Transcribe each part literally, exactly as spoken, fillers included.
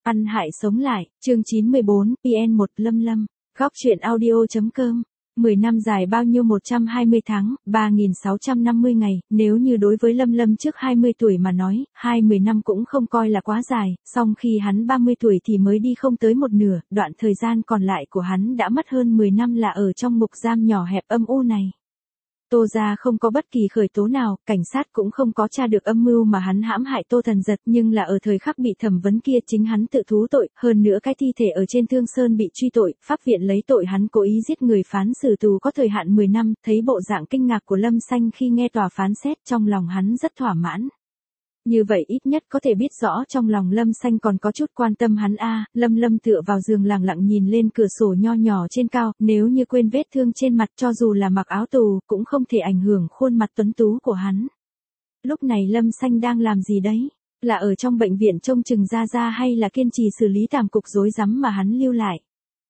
Ăn hại sống lại, chương chín mươi bốn, pê en một Lâm Lâm, góc truyện audio.com. mười năm dài bao nhiêu một trăm hai mươi tháng, ba nghìn sáu trăm năm mươi ngày, nếu như đối với Lâm Lâm trước hai mươi tuổi mà nói, hai mươi năm cũng không coi là quá dài, song khi hắn ba mươi tuổi thì mới đi không tới một nửa, đoạn thời gian còn lại của hắn đã mất hơn mười năm là ở trong ngục giam nhỏ hẹp âm u này. Tô gia không có bất kỳ khởi tố nào, cảnh sát cũng không có tra được âm mưu mà hắn hãm hại Tô Thần Giật, nhưng là ở thời khắc bị thẩm vấn kia chính hắn tự thú tội, hơn nữa cái thi thể ở trên Thương Sơn bị truy tội, pháp viện lấy tội hắn cố ý giết người phán xử tù có thời hạn mười năm, thấy bộ dạng kinh ngạc của Lâm Xanh khi nghe tòa phán xét, trong lòng hắn rất thỏa mãn. Như vậy ít nhất có thể biết rõ trong lòng Lâm Xanh còn có chút quan tâm hắn a. À, Lâm Lâm tựa vào giường lặng lặng nhìn lên cửa sổ nho nhỏ trên cao, nếu như quên vết thương trên mặt cho dù là mặc áo tù, cũng không thể ảnh hưởng khuôn mặt tuấn tú của hắn. Lúc này Lâm Xanh đang làm gì đấy? Là ở trong bệnh viện trông chừng Gia Gia hay là kiên trì xử lý tàm cục rối rắm mà hắn lưu lại?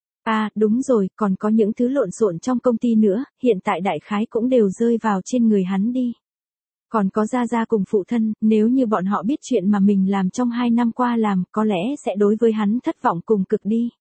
À, đúng rồi, còn có những thứ lộn xộn trong công ty nữa, hiện tại đại khái cũng đều rơi vào trên người hắn đi. Còn có Gia Gia cùng phụ thân, nếu như bọn họ biết chuyện mà mình làm trong hai năm qua làm, có lẽ sẽ đối với hắn thất vọng cùng cực đi.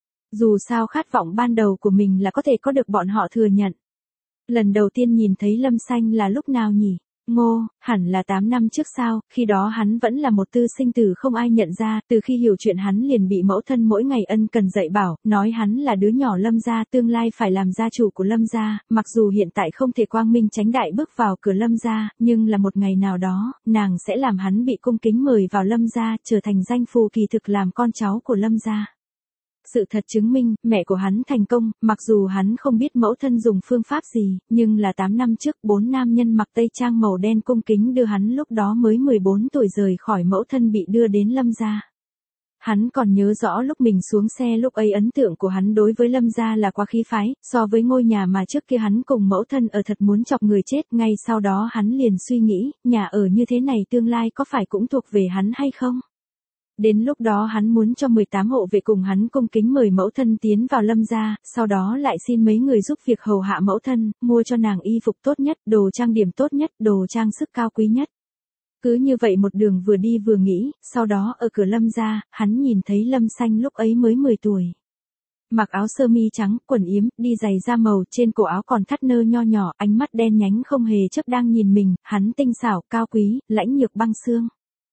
Dù sao khát vọng ban đầu của mình là có thể có được bọn họ thừa nhận. Lần đầu tiên nhìn thấy Lâm Xanh là lúc nào nhỉ? Ngô, hẳn là tám năm trước sao, khi đó hắn vẫn là một tư sinh tử không ai nhận ra, từ khi hiểu chuyện hắn liền bị mẫu thân mỗi ngày ân cần dạy bảo, nói hắn là đứa nhỏ Lâm gia tương lai phải làm gia chủ của Lâm gia, mặc dù hiện tại không thể quang minh chánh đại bước vào cửa Lâm gia, nhưng là một ngày nào đó, nàng sẽ làm hắn bị cung kính mời vào Lâm gia, trở thành danh phù kỳ thực làm con cháu của Lâm gia. Sự thật chứng minh, mẹ của hắn thành công, mặc dù hắn không biết mẫu thân dùng phương pháp gì, nhưng là tám năm trước, bốn nam nhân mặc tây trang màu đen cung kính đưa hắn lúc đó mới mười bốn tuổi rời khỏi mẫu thân bị đưa đến Lâm gia. Hắn còn nhớ rõ lúc mình xuống xe lúc ấy ấn tượng của hắn đối với Lâm gia là quá khí phái, so với ngôi nhà mà trước kia hắn cùng mẫu thân ở thật muốn chọc người chết, ngay sau đó hắn liền suy nghĩ, nhà ở như thế này tương lai có phải cũng thuộc về hắn hay không? Đến lúc đó hắn muốn cho mười tám hộ vệ cùng hắn cung kính mời mẫu thân tiến vào Lâm gia, sau đó lại xin mấy người giúp việc hầu hạ mẫu thân, mua cho nàng y phục tốt nhất, đồ trang điểm tốt nhất, đồ trang sức cao quý nhất. Cứ như vậy một đường vừa đi vừa nghĩ, sau đó ở cửa Lâm gia, hắn nhìn thấy Lâm Xanh lúc ấy mới mười tuổi. Mặc áo sơ mi trắng, quần yếm, đi giày da màu, trên cổ áo còn thắt nơ nho nhỏ, ánh mắt đen nhánh không hề chớp đang nhìn mình, hắn tinh xảo, cao quý, lãnh nhược băng xương.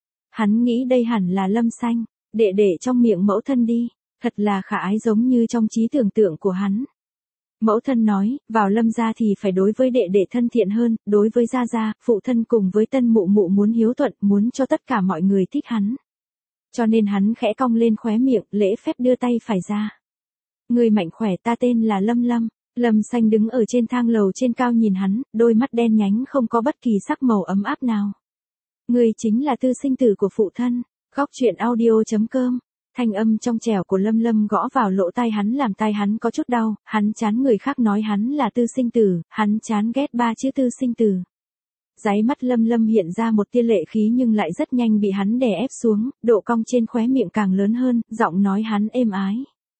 Hắn nghĩ đây hẳn là Lâm Xanh, đệ đệ trong miệng mẫu thân đi, thật là khả ái giống như trong trí tưởng tượng của hắn. Mẫu thân nói, vào Lâm gia thì phải đối với đệ đệ thân thiện hơn, đối với Gia Gia, phụ thân cùng với tân mụ mụ muốn hiếu thuận, muốn cho tất cả mọi người thích hắn. Cho nên hắn khẽ cong lên khóe miệng, lễ phép đưa tay phải ra. Người mạnh khỏe, ta tên là Lâm Lâm. Lâm Xanh đứng ở trên thang lầu trên cao nhìn hắn, đôi mắt đen nhánh không có bất kỳ sắc màu ấm áp nào. Người chính là tư sinh tử của phụ thân, góc truyện audio.com. Thanh âm trong trẻo của Lâm Lâm gõ vào lỗ tai hắn làm tai hắn có chút đau, hắn chán người khác nói hắn là tư sinh tử, hắn chán ghét ba chữ tư sinh tử. Dáy mắt Lâm Lâm hiện ra một tia lệ khí nhưng lại rất nhanh bị hắn đè ép xuống, độ cong trên khóe miệng càng lớn hơn, giọng nói hắn êm ái.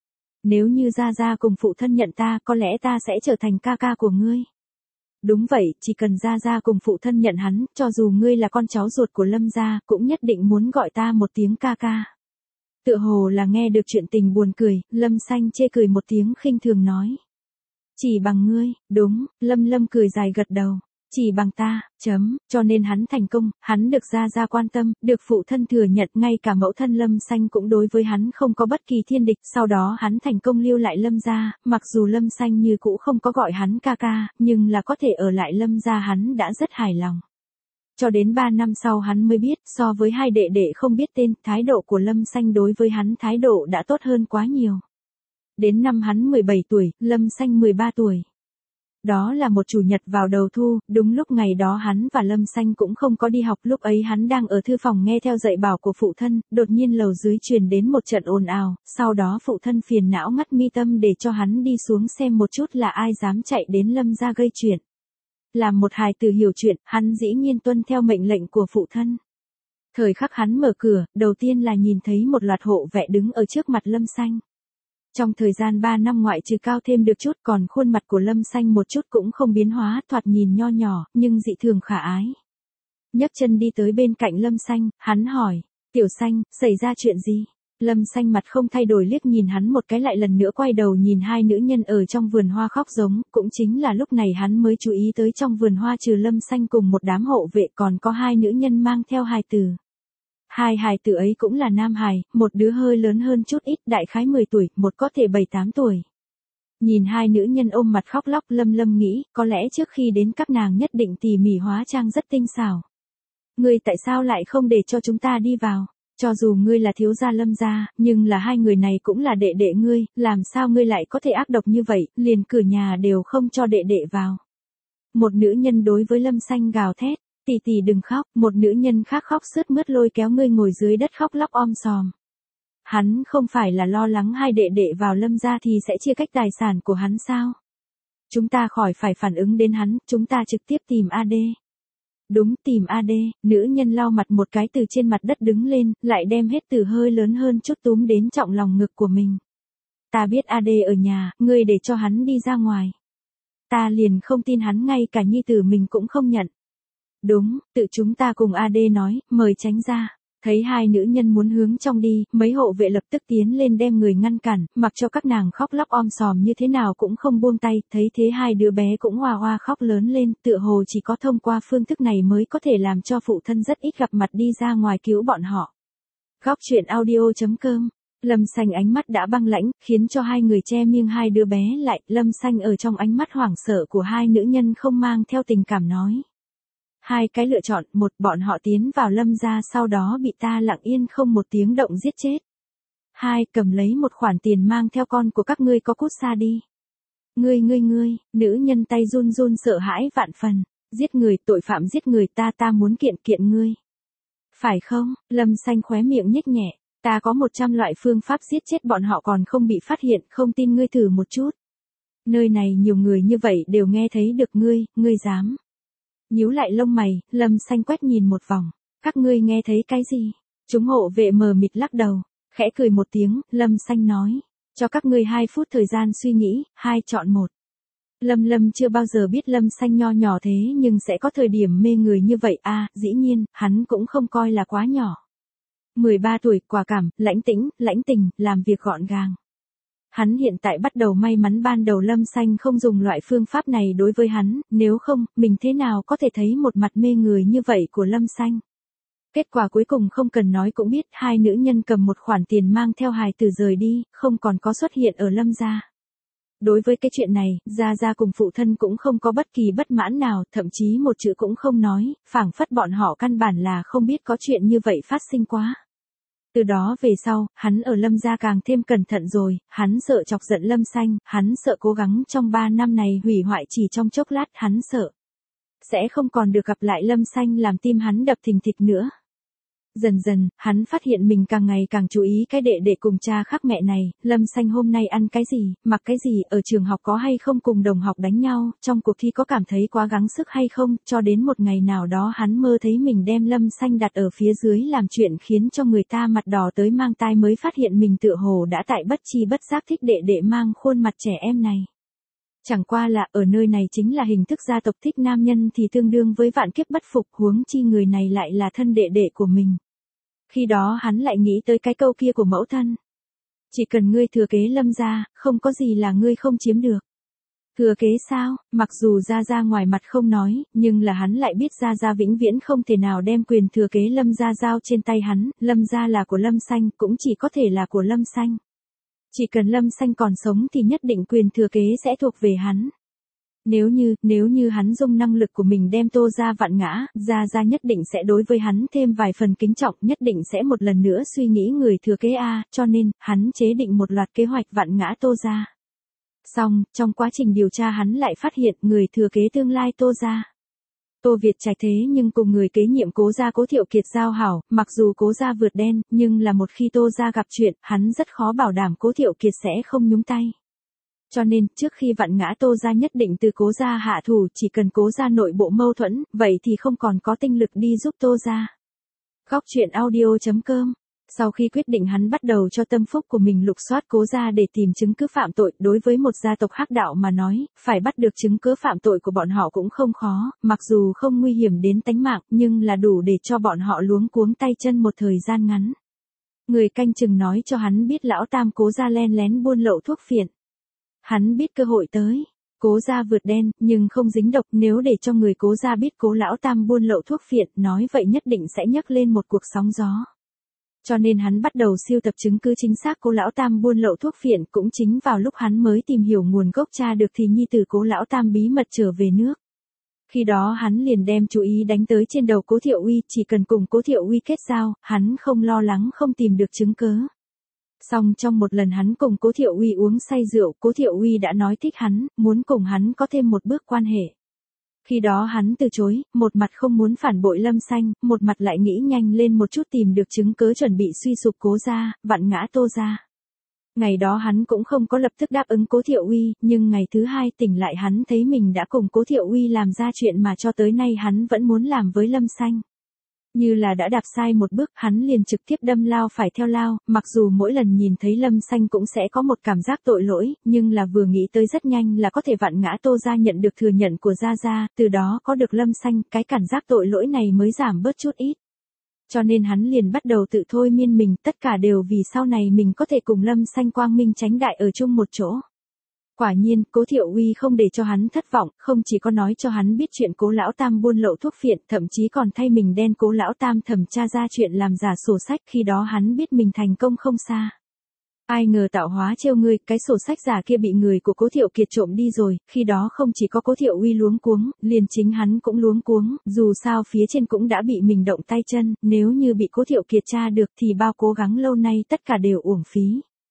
Nếu như Gia Gia cùng phụ thân nhận ta, có lẽ ta sẽ trở thành ca ca của ngươi. Đúng vậy, chỉ cần Gia Gia cùng phụ thân nhận hắn, cho dù ngươi là con cháu ruột của Lâm gia, cũng nhất định muốn gọi ta một tiếng ca ca. Tựa hồ là nghe được chuyện tình buồn cười, Lâm Xanh chê cười một tiếng khinh thường nói. Chỉ bằng ngươi, đúng, Lâm Lâm cười dài gật đầu. Chỉ bằng ta, chấm, cho nên hắn thành công, hắn được Gia Gia quan tâm, được phụ thân thừa nhận, ngay cả mẫu thân Lâm Xanh cũng đối với hắn không có bất kỳ thiên địch, sau đó hắn thành công lưu lại Lâm gia, mặc dù Lâm Xanh như cũ không có gọi hắn ca ca, nhưng là có thể ở lại Lâm gia hắn đã rất hài lòng. Cho đến ba năm sau hắn mới biết, so với hai đệ đệ không biết tên, thái độ của Lâm Xanh đối với hắn thái độ đã tốt hơn quá nhiều. Đến năm hắn mười bảy tuổi, Lâm Xanh mười ba tuổi. Đó là một chủ nhật vào đầu thu, đúng lúc ngày đó hắn và Lâm Xanh cũng không có đi học, lúc ấy hắn đang ở thư phòng nghe theo dạy bảo của phụ thân, đột nhiên lầu dưới truyền đến một trận ồn ào, sau đó phụ thân phiền não ngắt mi tâm để cho hắn đi xuống xem một chút là ai dám chạy đến Lâm gia gây chuyện. Làm một hài tử hiểu chuyện, hắn dĩ nhiên tuân theo mệnh lệnh của phụ thân. Thời khắc hắn mở cửa, đầu tiên là nhìn thấy một loạt hộ vệ đứng ở trước mặt Lâm Xanh. Trong thời gian ba năm ngoại trừ cao thêm được chút, còn khuôn mặt của Lâm Xanh một chút cũng không biến hóa, thoạt nhìn nho nhỏ, nhưng dị thường khả ái. Nhấc chân đi tới bên cạnh Lâm Xanh, hắn hỏi, Tiểu Xanh, xảy ra chuyện gì? Lâm Xanh mặt không thay đổi liếc nhìn hắn một cái lại lần nữa quay đầu nhìn hai nữ nhân ở trong vườn hoa khóc giống, cũng chính là lúc này hắn mới chú ý tới trong vườn hoa trừ Lâm Xanh cùng một đám hộ vệ còn có hai nữ nhân mang theo hài tử. Hai hài tử ấy cũng là nam hài, một đứa hơi lớn hơn chút ít đại khái mười tuổi, một có thể bảy tám tuổi. Nhìn hai nữ nhân ôm mặt khóc lóc Lâm Lâm nghĩ, có lẽ trước khi đến các nàng nhất định tỉ mỉ hóa trang rất tinh xảo. Ngươi tại sao lại không để cho chúng ta đi vào? Cho dù ngươi là thiếu gia Lâm gia, nhưng là hai người này cũng là đệ đệ ngươi, làm sao ngươi lại có thể ác độc như vậy, liền cửa nhà đều không cho đệ đệ vào. Một nữ nhân đối với Lâm Xanh gào thét, tỷ tỷ đừng khóc, một nữ nhân khác khóc sướt mướt lôi kéo ngươi ngồi dưới đất khóc lóc om sòm. Hắn không phải là lo lắng hai đệ đệ vào Lâm gia thì sẽ chia cách tài sản của hắn sao? Chúng ta khỏi phải phản ứng đến hắn, chúng ta trực tiếp tìm a đê. Đúng, tìm a đê, nữ nhân lau mặt một cái từ trên mặt đất đứng lên, lại đem hết từ hơi lớn hơn chút túm đến trọng lòng ngực của mình. Ta biết a đê ở nhà, ngươi để cho hắn đi ra ngoài. Ta liền không tin hắn ngay cả nhi tử mình cũng không nhận. Đúng, tự chúng ta cùng a đê nói, mời tránh ra. Thấy hai nữ nhân muốn hướng trong đi, mấy hộ vệ lập tức tiến lên đem người ngăn cản, mặc cho các nàng khóc lóc om sòm như thế nào cũng không buông tay, thấy thế hai đứa bé cũng hoa hoa khóc lớn lên, tựa hồ chỉ có thông qua phương thức này mới có thể làm cho phụ thân rất ít gặp mặt đi ra ngoài cứu bọn họ. Góc truyện audio chấm com. Lâm Xanh ánh mắt đã băng lãnh, khiến cho hai người che miệng hai đứa bé lại, Lâm Xanh ở trong ánh mắt hoảng sợ của hai nữ nhân không mang theo tình cảm nói. Hai cái lựa chọn, một bọn họ tiến vào Lâm gia sau đó bị ta lặng yên không một tiếng động giết chết. Hai, cầm lấy một khoản tiền mang theo con của các ngươi có cút xa đi. Ngươi ngươi ngươi, nữ nhân tay run run sợ hãi vạn phần, giết người, tội phạm giết người ta ta muốn kiện kiện ngươi. Phải không, Lâm Xanh khóe miệng nhếch nhẹ, ta có một trăm loại phương pháp giết chết bọn họ còn không bị phát hiện, không tin ngươi thử một chút. Nơi này nhiều người như vậy đều nghe thấy được ngươi, ngươi dám. Nhíu lại lông mày, Lâm Xanh quét nhìn một vòng, các ngươi nghe thấy cái gì? Chúng hộ vệ mờ mịt lắc đầu, khẽ cười một tiếng, Lâm Xanh nói, cho các ngươi hai phút thời gian suy nghĩ, hai chọn một. Lâm Lâm chưa bao giờ biết Lâm Xanh nho nhỏ thế nhưng sẽ có thời điểm mê người như vậy à, dĩ nhiên, hắn cũng không coi là quá nhỏ. mười ba tuổi, quả cảm, lãnh tĩnh, lãnh tình, làm việc gọn gàng. Hắn hiện tại bắt đầu may mắn ban đầu Lâm Xanh không dùng loại phương pháp này đối với hắn, nếu không, mình thế nào có thể thấy một mặt mê người như vậy của Lâm Xanh. Kết quả cuối cùng không cần nói cũng biết, hai nữ nhân cầm một khoản tiền mang theo hài tử rời đi, không còn có xuất hiện ở Lâm gia. Đối với cái chuyện này, Gia Gia cùng phụ thân cũng không có bất kỳ bất mãn nào, thậm chí một chữ cũng không nói, phảng phất bọn họ căn bản là không biết có chuyện như vậy phát sinh quá. Từ đó về sau, hắn ở Lâm gia càng thêm cẩn thận rồi, hắn sợ chọc giận Lâm Xanh, hắn sợ cố gắng trong ba năm này hủy hoại chỉ trong chốc lát, hắn sợ sẽ không còn được gặp lại Lâm Xanh làm tim hắn đập thình thịch nữa. Dần dần, hắn phát hiện mình càng ngày càng chú ý cái đệ đệ cùng cha khác mẹ này, Lâm Xanh hôm nay ăn cái gì, mặc cái gì, ở trường học có hay không cùng đồng học đánh nhau, trong cuộc thi có cảm thấy quá gắng sức hay không, cho đến một ngày nào đó hắn mơ thấy mình đem Lâm Xanh đặt ở phía dưới làm chuyện khiến cho người ta mặt đỏ tới mang tai mới phát hiện mình tựa hồ đã tại bất chi bất giác thích đệ đệ mang khuôn mặt trẻ em này. Chẳng qua là ở nơi này chính là hình thức gia tộc thích nam nhân thì tương đương với vạn kiếp bất phục, huống chi người này lại là thân đệ đệ của mình. Khi đó hắn lại nghĩ tới cái câu kia của mẫu thân. Chỉ cần ngươi thừa kế Lâm gia, không có gì là ngươi không chiếm được. Thừa kế sao, mặc dù Gia Gia ngoài mặt không nói, nhưng là hắn lại biết Gia Gia vĩnh viễn không thể nào đem quyền thừa kế Lâm gia giao trên tay hắn, Lâm gia là của Lâm Xanh, cũng chỉ có thể là của Lâm Xanh. Chỉ cần Lâm Xanh còn sống thì nhất định quyền thừa kế sẽ thuộc về hắn. Nếu như, nếu như hắn dùng năng lực của mình đem Tô gia vặn ngã, Gia Gia nhất định sẽ đối với hắn thêm vài phần kính trọng, nhất định sẽ một lần nữa suy nghĩ người thừa kế A, cho nên, hắn chế định một loạt kế hoạch vặn ngã Tô gia. Xong, trong quá trình điều tra hắn lại phát hiện người thừa kế tương lai Tô gia. Tô Việt Trạch thế nhưng cùng người kế nhiệm Cố gia Cố Thiệu Kiệt giao hảo, mặc dù Cố gia vượt đen, nhưng là một khi Tô gia gặp chuyện, hắn rất khó bảo đảm Cố Thiệu Kiệt sẽ không nhúng tay. Cho nên, trước khi vặn ngã Tô gia nhất định từ Cố gia hạ thủ, chỉ cần Cố gia nội bộ mâu thuẫn, vậy thì không còn có tinh lực đi giúp Tô gia. Góc truyện audio chấm com. Sau khi quyết định hắn bắt đầu cho tâm phúc của mình lục soát Cố gia để tìm chứng cứ phạm tội, đối với một gia tộc hắc đạo mà nói, phải bắt được chứng cứ phạm tội của bọn họ cũng không khó, mặc dù không nguy hiểm đến tánh mạng, nhưng là đủ để cho bọn họ luống cuống tay chân một thời gian ngắn. Người canh chừng nói cho hắn biết lão tam Cố gia len lén buôn lậu thuốc phiện. Hắn biết cơ hội tới. Cố gia vượt đen, nhưng không dính độc, nếu để cho người Cố gia biết Cố lão tam buôn lậu thuốc phiện, nói vậy nhất định sẽ nhấc lên một cuộc sóng gió. Cho nên hắn bắt đầu siêu tập chứng cứ chính xác Cố lão tam buôn lậu thuốc phiện, cũng chính vào lúc hắn mới tìm hiểu nguồn gốc tra được thì nhi tử Cố lão tam bí mật trở về nước. Khi đó hắn liền đem chú ý đánh tới trên đầu Cố Thiệu Uy, chỉ cần cùng Cố Thiệu Uy kết giao, hắn không lo lắng không tìm được chứng cớ. Song trong một lần hắn cùng Cố Thiệu Uy uống say rượu, Cố Thiệu Uy đã nói thích hắn, muốn cùng hắn có thêm một bước quan hệ. Khi đó hắn từ chối, một mặt không muốn phản bội Lâm Xanh, một mặt lại nghĩ nhanh lên một chút tìm được chứng cớ chuẩn bị suy sụp Cố gia, vặn ngã Tô gia. Ngày đó hắn cũng không có lập tức đáp ứng Cố Thiệu Uy, nhưng ngày thứ hai tỉnh lại hắn thấy mình đã cùng Cố Thiệu Uy làm ra chuyện mà cho tới nay hắn vẫn muốn làm với Lâm Xanh. Như là đã đạp sai một bước, hắn liền trực tiếp đâm lao phải theo lao, mặc dù mỗi lần nhìn thấy Lâm Xanh cũng sẽ có một cảm giác tội lỗi, nhưng là vừa nghĩ tới rất nhanh là có thể vặn ngã Tô gia nhận được thừa nhận của Gia Gia, từ đó có được Lâm Xanh, cái cảm giác tội lỗi này mới giảm bớt chút ít. Cho nên hắn liền bắt đầu tự thôi miên mình, tất cả đều vì sau này mình có thể cùng Lâm Xanh quang minh tránh đại ở chung một chỗ. Quả nhiên, Cố Thiệu Uy không để cho hắn thất vọng, không chỉ có nói cho hắn biết chuyện Cố lão tam buôn lậu thuốc phiện, thậm chí còn thay mình đen Cố lão tam thẩm tra ra chuyện làm giả sổ sách, khi đó hắn biết mình thành công không xa. Ai ngờ tạo hóa trêu ngươi, cái sổ sách giả kia bị người của Cố Thiệu Kiệt trộm đi rồi, khi đó không chỉ có Cố Thiệu Uy luống cuống, liền chính hắn cũng luống cuống, dù sao phía trên cũng đã bị mình động tay chân, nếu như bị Cố Thiệu Kiệt tra được thì bao cố gắng lâu nay tất cả đều uổng phí.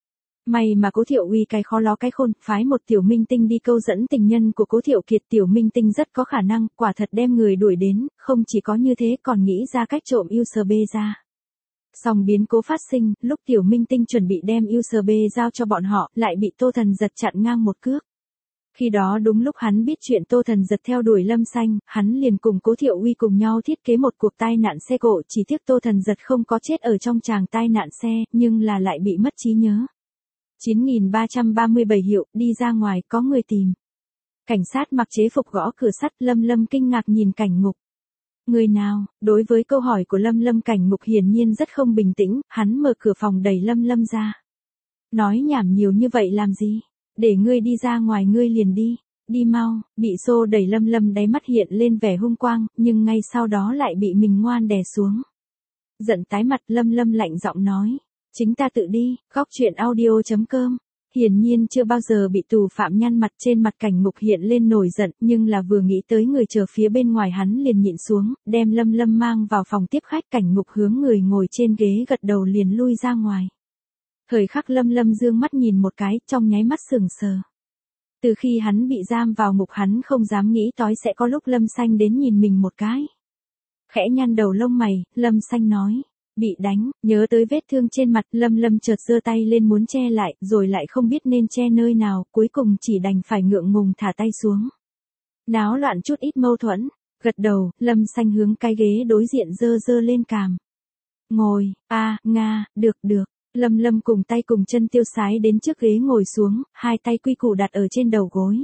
May mà Cố Thiệu Uy cái khó ló cái khôn, phái một tiểu minh tinh đi câu dẫn tình nhân của Cố Thiệu Kiệt, tiểu minh tinh rất có khả năng, quả thật đem người đuổi đến, không chỉ có như thế còn nghĩ ra cách trộm u ét bê ra. Song biến cố phát sinh, lúc tiểu minh tinh chuẩn bị đem u ét bê giao cho bọn họ, lại bị Tô Thần Giật chặn ngang một cước. Khi đó đúng lúc hắn biết chuyện Tô Thần Giật theo đuổi Lâm Xanh, hắn liền cùng Cố Thiệu Uy cùng nhau thiết kế một cuộc tai nạn xe cộ, chỉ tiếc Tô Thần Giật không có chết ở trong tràng tai nạn xe, nhưng là lại bị mất trí nhớ. chín nghìn ba trăm ba mươi bảy hiệu, đi ra ngoài, có người tìm. Cảnh sát mặc chế phục gõ cửa sắt, Lâm Lâm kinh ngạc nhìn Cảnh Ngục. Người nào? Đối với câu hỏi của Lâm Lâm, Cảnh Ngục hiển nhiên rất không bình tĩnh, hắn mở cửa phòng đẩy Lâm Lâm ra. Nói nhảm nhiều như vậy làm gì? Để ngươi đi ra ngoài ngươi liền đi. Đi mau, bị xô đẩy Lâm Lâm đáy mắt hiện lên vẻ hung quang, nhưng ngay sau đó lại bị mình ngoan đè xuống. Giận tái mặt, Lâm Lâm lạnh giọng nói. Chính ta tự đi, góc chuyện audio chấm com. Hiển nhiên chưa bao giờ bị tù phạm nhăn mặt, trên mặt Cảnh Ngục hiện lên nổi giận, nhưng là vừa nghĩ tới người chờ phía bên ngoài hắn liền nhịn xuống, đem Lâm Lâm mang vào phòng tiếp khách. Cảnh Ngục hướng người ngồi trên ghế gật đầu liền lui ra ngoài. Thời khắc Lâm Lâm dương mắt nhìn một cái, trong nháy mắt sững sờ. Từ khi hắn bị giam vào ngục hắn không dám nghĩ tới sẽ có lúc Lâm Xanh đến nhìn mình một cái. Khẽ nhăn đầu lông mày, Lâm Xanh nói. Bị đánh, nhớ tới vết thương trên mặt, Lâm Lâm chợt giơ tay lên muốn che lại, rồi lại không biết nên che nơi nào, cuối cùng chỉ đành phải ngượng ngùng thả tay xuống. Náo loạn chút ít mâu thuẫn, gật đầu, Lâm Xanh hướng cái ghế đối diện giơ giơ lên cằm. Ngồi, a, nga, được được. Lâm Lâm cùng tay cùng chân tiêu sái đến trước ghế ngồi xuống, hai tay quy củ đặt ở trên đầu gối.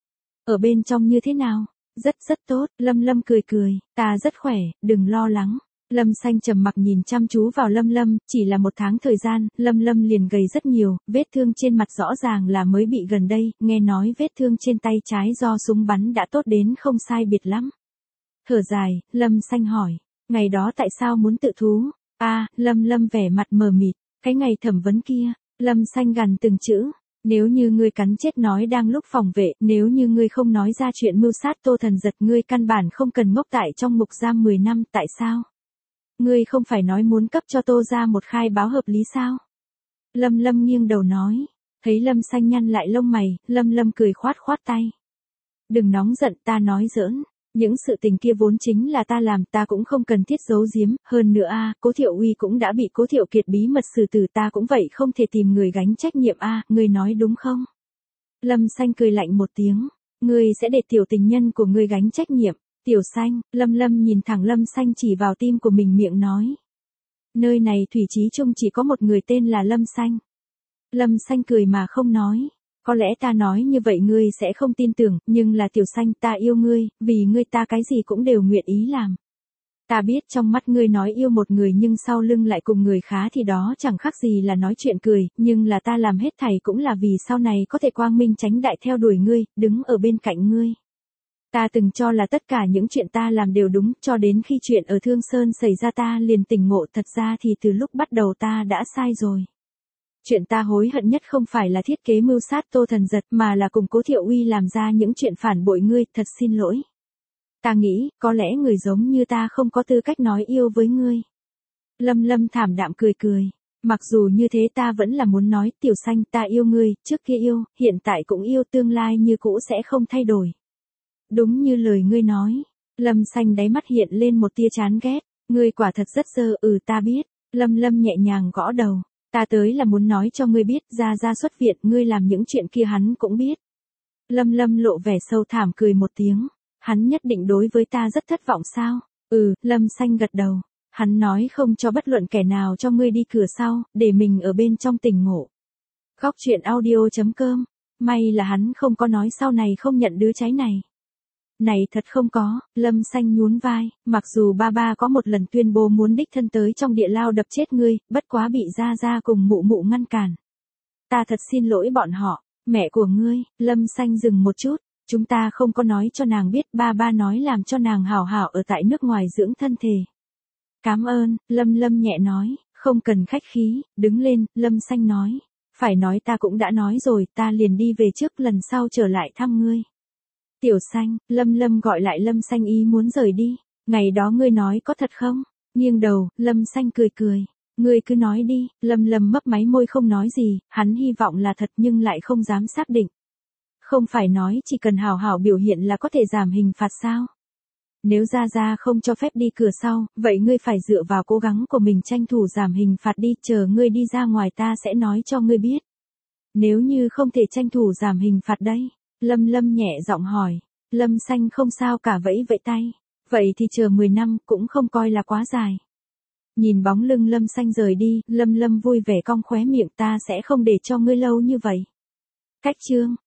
Ở bên trong như thế nào? Rất rất tốt, Lâm Lâm cười cười, ta rất khỏe, đừng lo lắng. Lâm Xanh trầm mặc nhìn chăm chú vào Lâm Lâm, chỉ là một tháng thời gian, Lâm Lâm liền gầy rất nhiều, vết thương trên mặt rõ ràng là mới bị gần đây, nghe nói vết thương trên tay trái do súng bắn đã tốt đến không sai biệt lắm. Thở dài, Lâm Xanh hỏi, ngày đó tại sao muốn tự thú? A, Lâm Lâm vẻ mặt mờ mịt, cái ngày thẩm vấn kia, Lâm Xanh gằn từng chữ. Nếu như ngươi cắn chết nói đang lúc phòng vệ, nếu như ngươi không nói ra chuyện mưu sát Tô Thần Giật, ngươi căn bản không cần ngốc tại trong ngục giam mười năm, tại sao? Ngươi không phải nói muốn cấp cho Tô gia một khai báo hợp lý sao? Lâm Lâm nghiêng đầu nói. Thấy Lâm Xanh nhăn lại lông mày, Lâm Lâm cười khoát khoát tay. Đừng nóng giận, ta nói giỡn. Những sự tình kia vốn chính là ta làm, ta cũng không cần thiết giấu giếm, hơn nữa a, Cố Thiệu Uy cũng đã bị Cố Thiệu Kiệt bí mật xử tử, ta cũng vậy không thể tìm người gánh trách nhiệm a, ngươi nói đúng không? Lâm Xanh cười lạnh một tiếng, ngươi sẽ để tiểu tình nhân của ngươi gánh trách nhiệm. Tiểu Xanh, Lâm Lâm nhìn thẳng Lâm Xanh chỉ vào tim của mình miệng nói. Nơi này thủy chí chung chỉ có một người tên là Lâm Xanh. Lâm Xanh cười mà không nói. Có lẽ ta nói như vậy ngươi sẽ không tin tưởng, nhưng là Tiểu Xanh, ta yêu ngươi, vì ngươi ta cái gì cũng đều nguyện ý làm. Ta biết trong mắt ngươi nói yêu một người nhưng sau lưng lại cùng người khá thì đó chẳng khác gì là nói chuyện cười, nhưng là ta làm hết thảy cũng là vì sau này có thể quang minh chánh đại theo đuổi ngươi, đứng ở bên cạnh ngươi. Ta từng cho là tất cả những chuyện ta làm đều đúng, cho đến khi chuyện ở Thương Sơn xảy ra ta liền tỉnh ngộ, thật ra thì từ lúc bắt đầu ta đã sai rồi. Chuyện ta hối hận nhất không phải là thiết kế mưu sát Tô Thần Giật mà là cùng Cố Thiệu Uy làm ra những chuyện phản bội ngươi, thật xin lỗi. Ta nghĩ, có lẽ người giống như ta không có tư cách nói yêu với ngươi. Lâm Lâm thảm đạm cười cười. Mặc dù như thế ta vẫn là muốn nói, Tiểu Xanh, ta yêu ngươi, trước kia yêu, hiện tại cũng yêu, tương lai như cũ sẽ không thay đổi. Đúng như lời ngươi nói. Lâm Xanh đáy mắt hiện lên một tia chán ghét. Ngươi quả thật rất dơ, ừ ta biết. Lâm Lâm nhẹ nhàng gõ đầu. Ta tới là muốn nói cho ngươi biết, ra ra xuất viện, ngươi làm những chuyện kia hắn cũng biết. Lâm Lâm lộ vẻ sâu thảm cười một tiếng. Hắn nhất định đối với ta rất thất vọng sao? Ừ, Lâm Xanh gật đầu. Hắn nói không cho bất luận kẻ nào cho ngươi đi cửa sau, để mình ở bên trong tỉnh ngộ. Góc truyện audio chấm com. May là hắn không có nói sau này không nhận đứa cháy này. Này thật không có, Lâm Xanh nhún vai, mặc dù ba ba có một lần tuyên bố muốn đích thân tới trong địa lao đập chết ngươi, bất quá bị Gia Gia cùng mụ mụ ngăn cản. Ta thật xin lỗi bọn họ, mẹ của ngươi. Lâm Xanh dừng một chút, chúng ta không có nói cho nàng biết, ba ba nói làm cho nàng hảo hảo ở tại nước ngoài dưỡng thân thể. Cảm ơn, Lâm Lâm nhẹ nói, không cần khách khí, đứng lên, Lâm Xanh nói, phải nói ta cũng đã nói rồi, ta liền đi về trước, lần sau trở lại thăm ngươi. Tiểu Xanh, Lâm Lâm gọi lại Lâm Xanh ý muốn rời đi, ngày đó ngươi nói có thật không? Nghiêng đầu, Lâm Xanh cười cười, ngươi cứ nói đi. Lâm Lâm mấp máy môi không nói gì, hắn hy vọng là thật nhưng lại không dám xác định. Không phải nói chỉ cần hào hảo biểu hiện là có thể giảm hình phạt sao? Nếu Gia Gia không cho phép đi cửa sau, vậy ngươi phải dựa vào cố gắng của mình tranh thủ giảm hình phạt đi, chờ ngươi đi ra ngoài ta sẽ nói cho ngươi biết. Nếu như không thể tranh thủ giảm hình phạt đây? Lâm Lâm nhẹ giọng hỏi. Lâm Xanh không sao cả, vẫy vẫy tay. Vậy thì chờ mười năm cũng không coi là quá dài. Nhìn bóng lưng Lâm Xanh rời đi, Lâm Lâm vui vẻ cong khóe miệng, ta sẽ không để cho ngươi lâu như vậy. Cách chương.